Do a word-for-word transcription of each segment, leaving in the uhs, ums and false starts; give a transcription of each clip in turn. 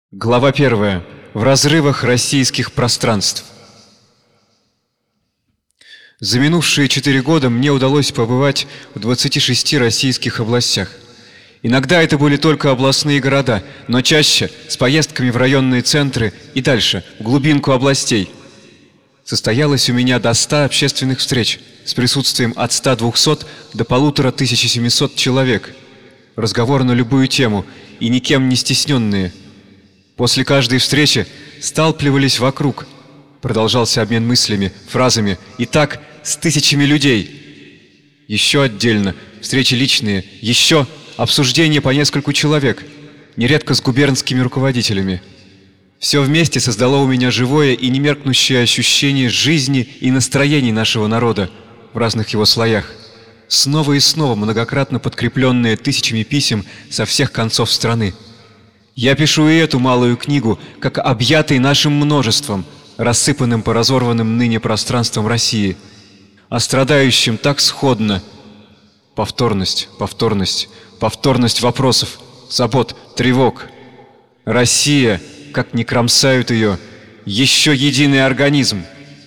Глава первая. В разрывах российских пространств. За минувшие четыре года мне удалось побывать в двадцати шести российских областях. Иногда это были только областные города, но чаще с поездками в районные центры и дальше, в глубинку областей. Состоялось у меня до ста общественных встреч с присутствием от ста двухсот до полутора тысячи семисот человек. Разговоры на любую тему и никем не стесненные. После каждой встречи сталкивались вокруг. Продолжался обмен мыслями, фразами. И так с тысячами людей. Еще отдельно встречи личные, еще обсуждения по нескольку человек, нередко с губернскими руководителями. Все вместе создало у меня живое и немеркнущее ощущение жизни и настроений нашего народа в разных его слоях, снова и снова многократно подкрепленные тысячами писем со всех концов страны. Я пишу и эту малую книгу, как объятый нашим множеством, рассыпанным по разорванным ныне пространствам России, а страдающим так сходно. Повторность, повторность, повторность вопросов, забот, тревог. Россия, как ни кромсают ее, еще единый организм.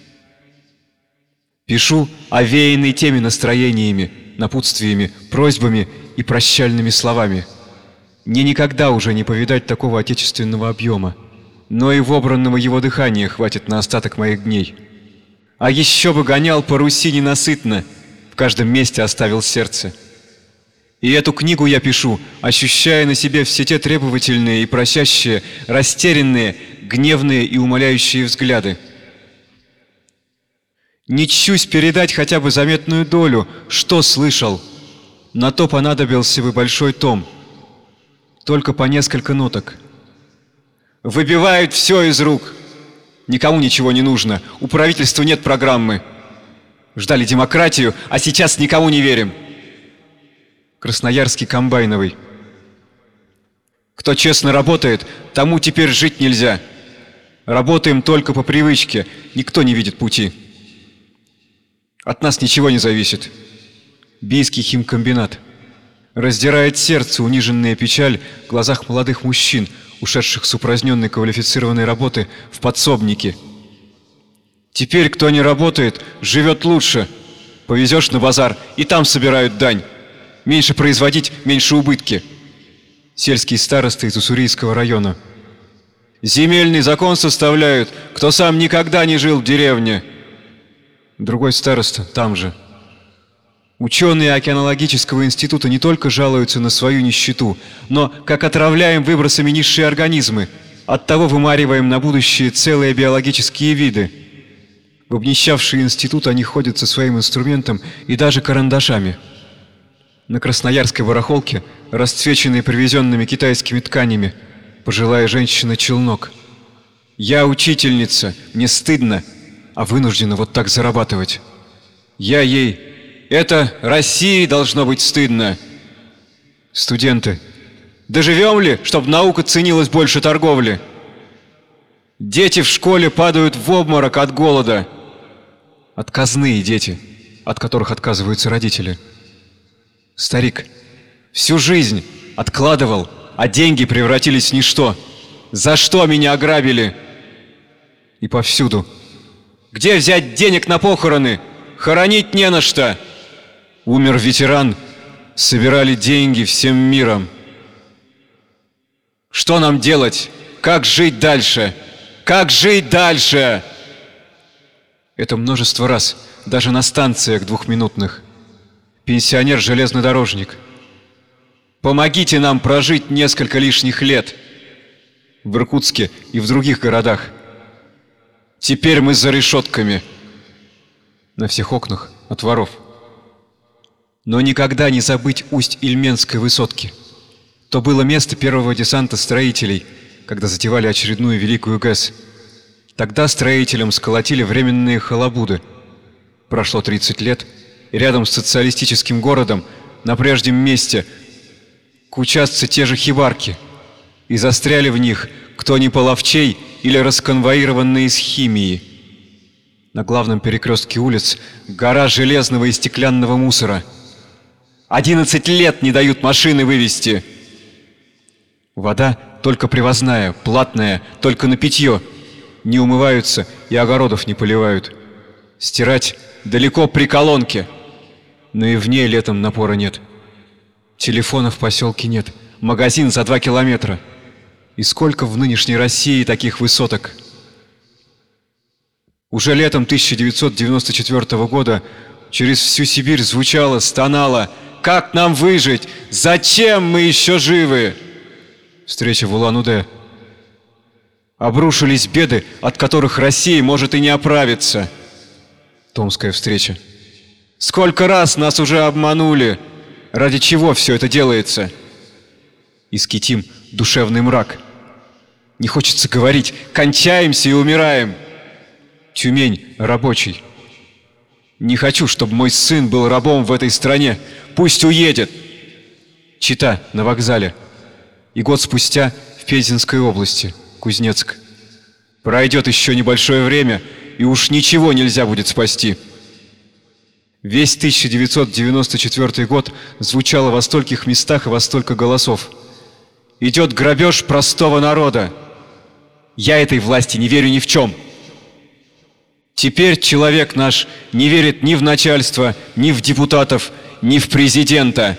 Пишу овеянный теми настроениями, напутствиями, просьбами и прощальными словами. Мне никогда уже не повидать такого отечественного объема, но и вобранного его дыхания хватит на остаток моих дней. А еще бы гонял по Руси ненасытно, в каждом месте оставил сердце. И эту книгу я пишу, ощущая на себе все те требовательные и просящие, растерянные, гневные и умоляющие взгляды. Не чусь передать хотя бы заметную долю, что слышал. На то понадобился бы большой том. Только по несколько ноток. Выбивают все из рук. Никому ничего не нужно. У правительства нет программы. Ждали демократию, а сейчас никому не верим. Красноярский комбайновый. Кто честно работает, тому теперь жить нельзя. Работаем только по привычке, никто не видит пути. От нас ничего не зависит. Бийский химкомбинат. Раздирает сердце униженная печаль в глазах молодых мужчин, ушедших с упраздненной квалифицированной работы в подсобники. Теперь, кто не работает, живет лучше. Повезешь на базар, и там собирают дань. Меньше производить, меньше убытки. Сельские старосты из Уссурийского района. Земельный закон составляют, кто сам никогда не жил в деревне. Другой староста там же. Ученые океанологического института не только жалуются на свою нищету, но как отравляем выбросами низшие организмы, оттого вымариваем на будущее целые биологические виды. В обнищавший институт они ходят со своим инструментом и даже карандашами. На красноярской барахолке, расцвеченной привезенными китайскими тканями, пожилая женщина-челнок. Я учительница, мне стыдно, а вынуждена вот так зарабатывать. Я ей... Это России должно быть стыдно. Студенты. Доживем ли, чтобы наука ценилась больше торговли? Дети в школе падают в обморок от голода. Отказные дети, от которых отказываются родители. Старик. Всю жизнь откладывал, а деньги превратились в ничто. За что меня ограбили? И повсюду. Где взять денег на похороны? Хоронить не на что. Умер ветеран, собирали деньги всем миром. Что нам делать? Как жить дальше? Как жить дальше? Это множество раз, даже на станциях двухминутных. Пенсионер-железнодорожник. Помогите нам прожить несколько лишних лет. В Иркутске и в других городах. Теперь мы за решетками. На всех окнах от воров. Но никогда не забыть Усть-Ильменской высотки. То было место первого десанта строителей, когда затевали очередную Великую ГЭС. Тогда строителям сколотили временные халабуды. Прошло тридцать лет, и рядом с социалистическим городом, на прежнем месте, кучатся те же хибарки. И застряли в них кто не половчей или расконвоированные из химии. На главном перекрестке улиц гора железного и стеклянного мусора. Одиннадцать лет не дают машины вывести. Вода только привозная, платная, только на питье. Не умываются и огородов не поливают. Стирать далеко при колонке, но и в ней летом напора нет. Телефона в поселке нет, магазин за два километра. И сколько в нынешней России таких высоток? Уже летом тысяча девятьсот девяносто четвёртого года через всю Сибирь звучало, стонало: «Как нам выжить? Зачем мы еще живы?» Встреча в Улан-Удэ. Обрушились беды, от которых Россия может и не оправиться. Томская встреча. Сколько раз нас уже обманули? Ради чего все это делается? Искитим душевный мрак. Не хочется говорить, кончаемся и умираем. Тюмень рабочий. Не хочу, чтобы мой сын был рабом в этой стране. Пусть уедет. Чита на вокзале. И год спустя в Пензенской области, Кузнецк. Пройдет еще небольшое время, и уж ничего нельзя будет спасти. Весь тысяча девятьсот девяносто четвёртый год звучало во стольких местах и во столько голосов. Идет грабеж простого народа. Я этой власти не верю ни в чем. Теперь человек наш не верит ни в начальство, ни в депутатов, ни в президента.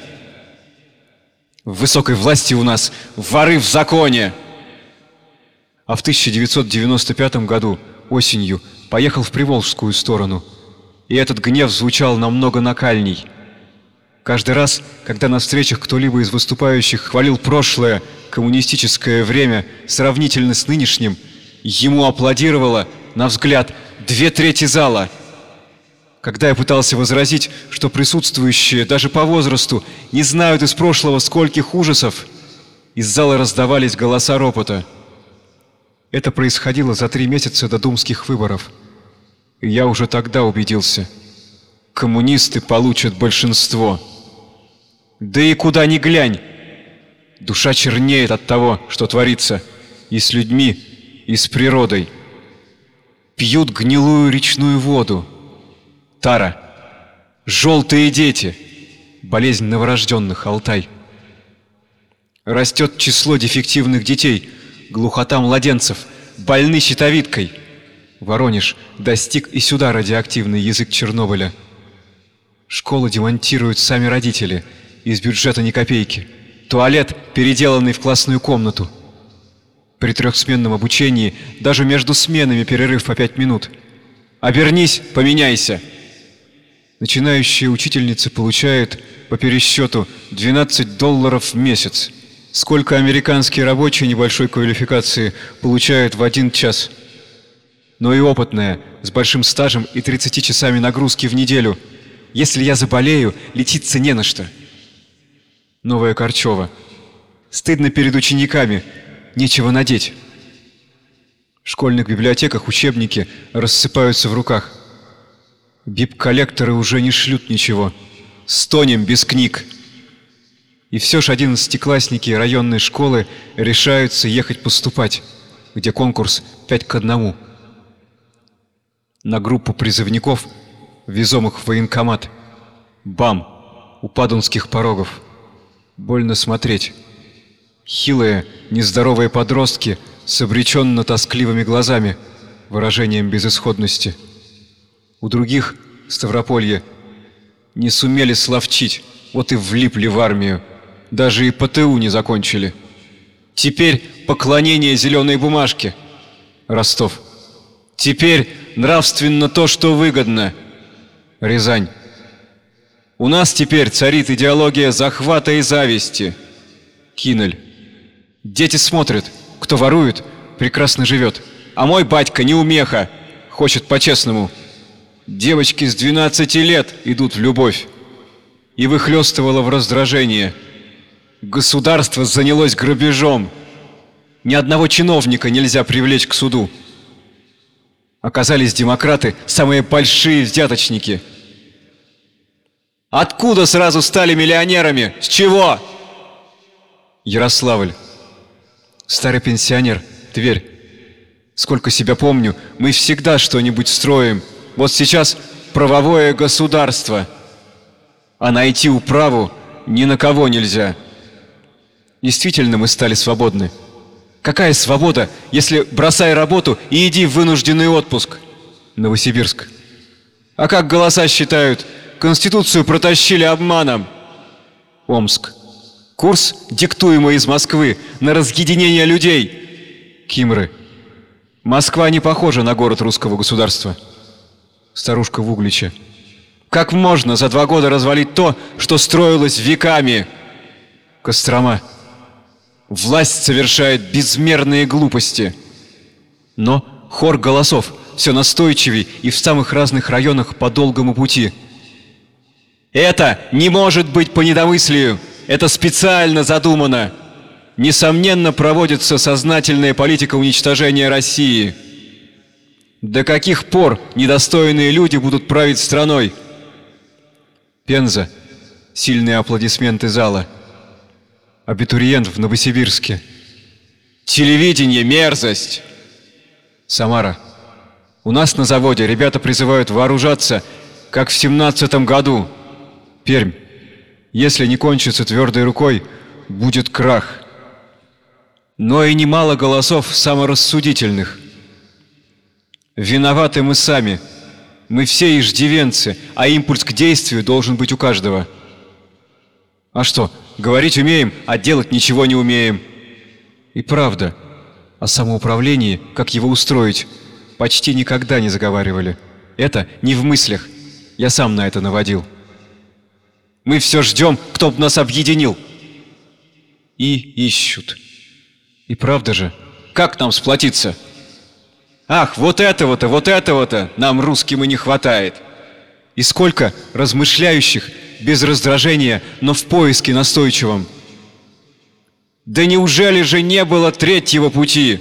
В высокой власти у нас воры в законе. А в тысяча девятьсот девяносто пятом году осенью поехал в Приволжскую сторону. И этот гнев звучал намного накальней. Каждый раз, когда на встречах кто-либо из выступающих хвалил прошлое, коммунистическое время сравнительно с нынешним, ему аплодировало, на взгляд, две трети зала. Когда я пытался возразить, что присутствующие даже по возрасту не знают из прошлого скольких ужасов, из зала раздавались голоса ропота. Это происходило за три месяца до думских выборов. И я уже тогда убедился. Коммунисты получат большинство. Да и куда ни глянь, душа чернеет от того, что творится и с людьми, и с природой. Пьют гнилую речную воду. Тара. Желтые дети. Болезнь новорожденных, Алтай. Растет число дефективных детей, глухота младенцев, больны щитовидкой. Воронеж достиг и сюда радиоактивный язык Чернобыля. Школу демонтируют сами родители, из бюджета ни копейки. Туалет, переделанный в классную комнату. При трехсменном обучении даже между сменами перерыв по пять минут. Обернись, поменяйся. Начинающие учительницы получают по пересчету двенадцать долларов в месяц. Сколько американские рабочие небольшой квалификации получают в один час. Но и опытная, с большим стажем и тридцатью часами нагрузки в неделю. Если я заболею, лечиться не на что. Новая Корчова. Стыдно перед учениками, нечего надеть. В школьных библиотеках учебники рассыпаются в руках. Бип-коллекторы уже не шлют ничего. Стонем без книг. И все ж одиннадцатиклассники районной школы решаются ехать поступать, где конкурс пять к одному. На группу призывников, везомых в военкомат. Бам! У падунских порогов. Больно смотреть. Хилые, нездоровые подростки с обреченно-тоскливыми глазами, выражением безысходности. У других, Ставрополье, не сумели словчить, вот и влипли в армию. Даже и ПТУ не закончили. Теперь поклонение зеленой бумажке. Ростов. Теперь нравственно то, что выгодно. Рязань. У нас теперь царит идеология захвата и зависти. Кинель. Дети смотрят, кто ворует, прекрасно живет. А мой батька неумеха, хочет по-честному. Девочки с двенадцати лет идут в любовь. И выхлестывало в раздражение. Государство занялось грабежом. Ни одного чиновника нельзя привлечь к суду. Оказались демократы самые большие взяточники. Откуда сразу стали миллионерами? С чего? Ярославль. Старый пенсионер, Тверь. Сколько себя помню, мы всегда что-нибудь строим. Вот сейчас правовое государство. А найти управу ни на кого нельзя. Действительно, мы стали свободны. Какая свобода, если бросай работу и иди в вынужденный отпуск? Новосибирск. А как голоса считают? Конституцию протащили обманом. Омск. Курс, диктуемый из Москвы, на разъединение людей. Кимры. Москва не похожа на город русского государства. Старушка в Угличе. Как можно за два года развалить то, что строилось веками? Кострома. Власть совершает безмерные глупости. Но хор голосов все настойчивей и в самых разных районах по долгому пути. Это не может быть по недомыслию. Это специально задумано. Несомненно, проводится сознательная политика уничтожения России. До каких пор недостойные люди будут править страной? Пенза. Сильные аплодисменты зала. Абитуриент в Новосибирске. Телевидение – мерзость. Самара. У нас на заводе ребята призывают вооружаться, как в семнадцатом году. Пермь. Если не кончится твердой рукой, будет крах. Но и немало голосов саморассудительных. Виноваты мы сами. Мы все иждивенцы, а импульс к действию должен быть у каждого. А что, говорить умеем, а делать ничего не умеем. И правда, о самоуправлении, как его устроить, почти никогда не заговаривали. Это не в мыслях. Я сам на это наводил. Мы все ждем, кто бы нас объединил. И ищут. И правда же, как нам сплотиться? Ах, вот этого-то, вот этого-то нам, русским, и не хватает. И сколько размышляющих, без раздражения, но в поиске настойчивом. Да неужели же не было третьего пути?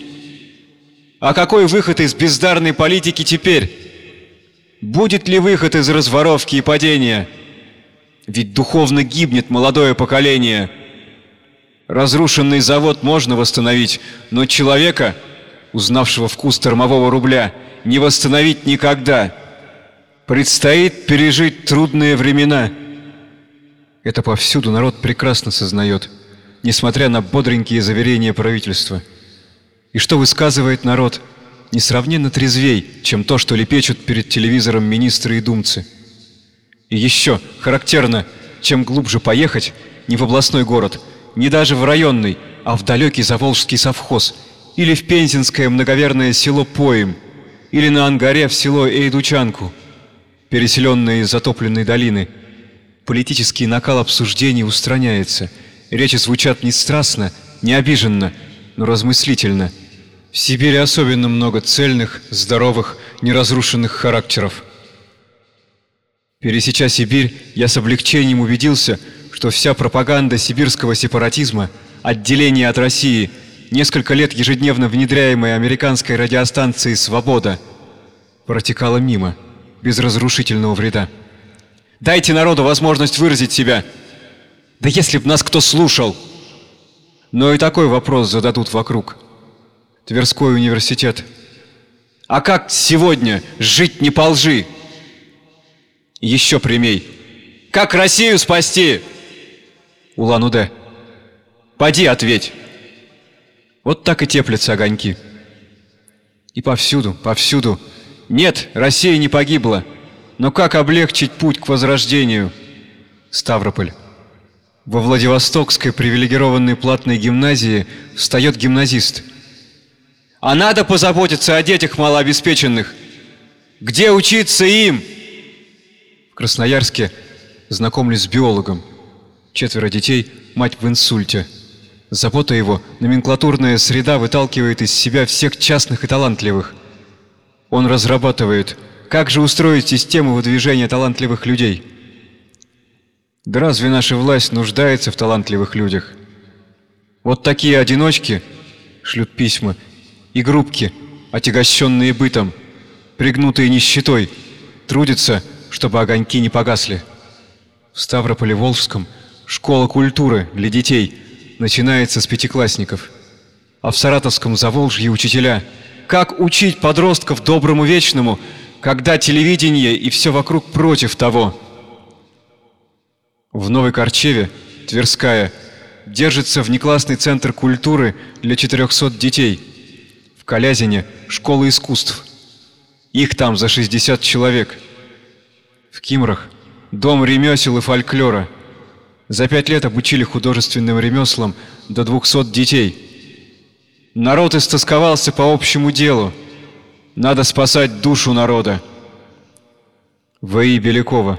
А какой выход из бездарной политики теперь? Будет ли выход из разворовки и падения? Ведь духовно гибнет молодое поколение. Разрушенный завод можно восстановить, но человека, узнавшего вкус дармового рубля, не восстановить никогда. Предстоит пережить трудные времена. Это повсюду народ прекрасно сознает, несмотря на бодренькие заверения правительства. И что высказывает народ, несравненно трезвей, чем то, что лепечут перед телевизором министры и думцы. И еще характерно, чем глубже поехать, не в областной город, не даже в районный, а в далекий заволжский совхоз, или в пензенское многоверное село Поим, или на Ангаре в село Эйдучанку, переселенное из затопленной долины. Политический накал обсуждений устраняется, речи звучат не страстно, не обиженно, но размыслительно. В Сибири особенно много цельных, здоровых, неразрушенных характеров. Пересеча Сибирь, я с облегчением убедился, что вся пропаганда сибирского сепаратизма, отделения от России, несколько лет ежедневно внедряемая американской радиостанцией «Свобода», протекала мимо, без разрушительного вреда. Дайте народу возможность выразить себя. Да если б нас кто слушал! Но и такой вопрос зададут вокруг. Тверской университет. А как сегодня жить не по лжи? Еще прямей. Как Россию спасти? Улан-Удэ. Поди ответь. Вот так и теплятся огоньки. И повсюду, повсюду. Нет, Россия не погибла. Но как облегчить путь к возрождению? Ставрополь. Во Владивостокской привилегированной платной гимназии встает гимназист. А надо позаботиться о детях малообеспеченных. Где учиться им? В Красноярске знакомлюсь с биологом. Четверо детей, мать в инсульте. Забота его, номенклатурная среда выталкивает из себя всех частных и талантливых. Он разрабатывает, как же устроить систему выдвижения талантливых людей. Да разве наша власть нуждается в талантливых людях? Вот такие одиночки шлют письма, и группки, отягощенные бытом, пригнутые нищетой, трудятся, чтобы огоньки не погасли. В Ставрополе-Волжском школа культуры для детей начинается с пятиклассников. А в Саратовском Заволжье учителя. Как учить подростков доброму вечному, когда телевидение и все вокруг против того? В Новой Корчеве, Тверская, держится внеклассный центр культуры для четырехсот детей. В Калязине школа искусств. Их там за шестьдесят человек. В Кимрах дом ремесел и фольклора. За пять лет обучили художественным ремеслам до двухсот детей. Народ истосковался по общему делу. Надо спасать душу народа. В И. Белякова.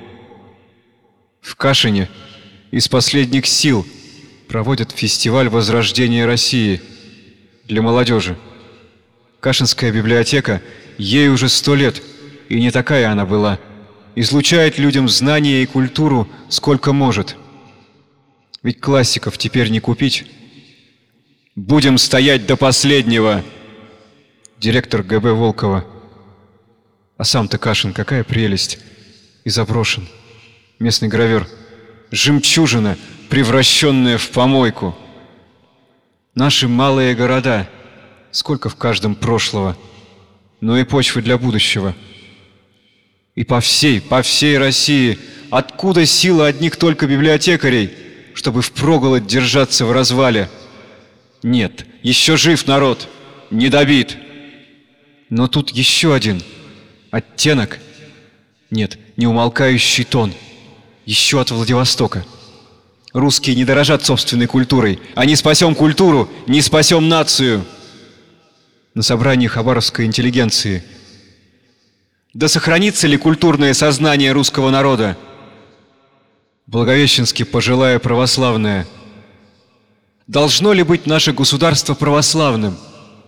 В Кашине из последних сил проводят фестиваль возрождения России для молодежи. Кашинская библиотека, ей уже сто лет, и не такая она была. Излучает людям знания и культуру сколько может. Ведь классиков теперь не купить. Будем стоять до последнего. Директор Г Б Волкова. А сам-то Кашин какая прелесть. И заброшен. Местный гравер. Жемчужина, превращенная в помойку. Наши малые города. Сколько в каждом прошлого. Но и почвы для будущего. И по всей, по всей России, откуда сила одних только библиотекарей, чтобы впроголодь держаться в развале? Нет, еще жив народ, не добит. Но тут еще один оттенок. Нет, неумолкающий тон. Еще от Владивостока. Русские не дорожат собственной культурой. А не спасем культуру, не спасем нацию. На собрании хабаровской интеллигенции. Да сохранится ли культурное сознание русского народа? Благовещенски пожилая православная. Должно ли быть наше государство православным?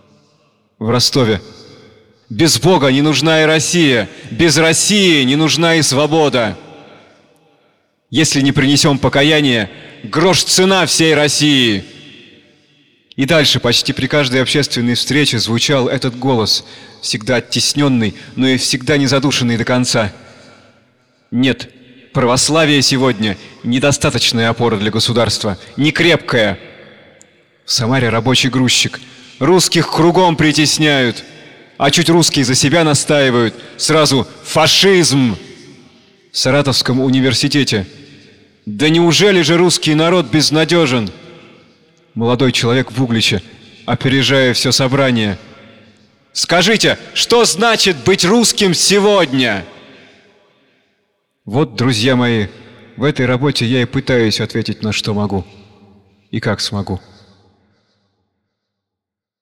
В Ростове. Без Бога не нужна и Россия, без России не нужна и свобода. Если не принесем покаяние, грош цена всей России. И дальше почти при каждой общественной встрече звучал этот голос, всегда оттесненный, но и всегда не задушенный до конца. Нет, православие сегодня недостаточная опора для государства, не крепкая. В Самаре рабочий грузчик. Русских кругом притесняют, а чуть русские за себя настаивают, сразу фашизм. В Саратовском университете. Да неужели же русский народ безнадежен? Молодой человек в Угличе, опережая все собрание. Скажите, что значит быть русским сегодня? Вот, друзья мои, в этой работе я и пытаюсь ответить, на что могу и как смогу.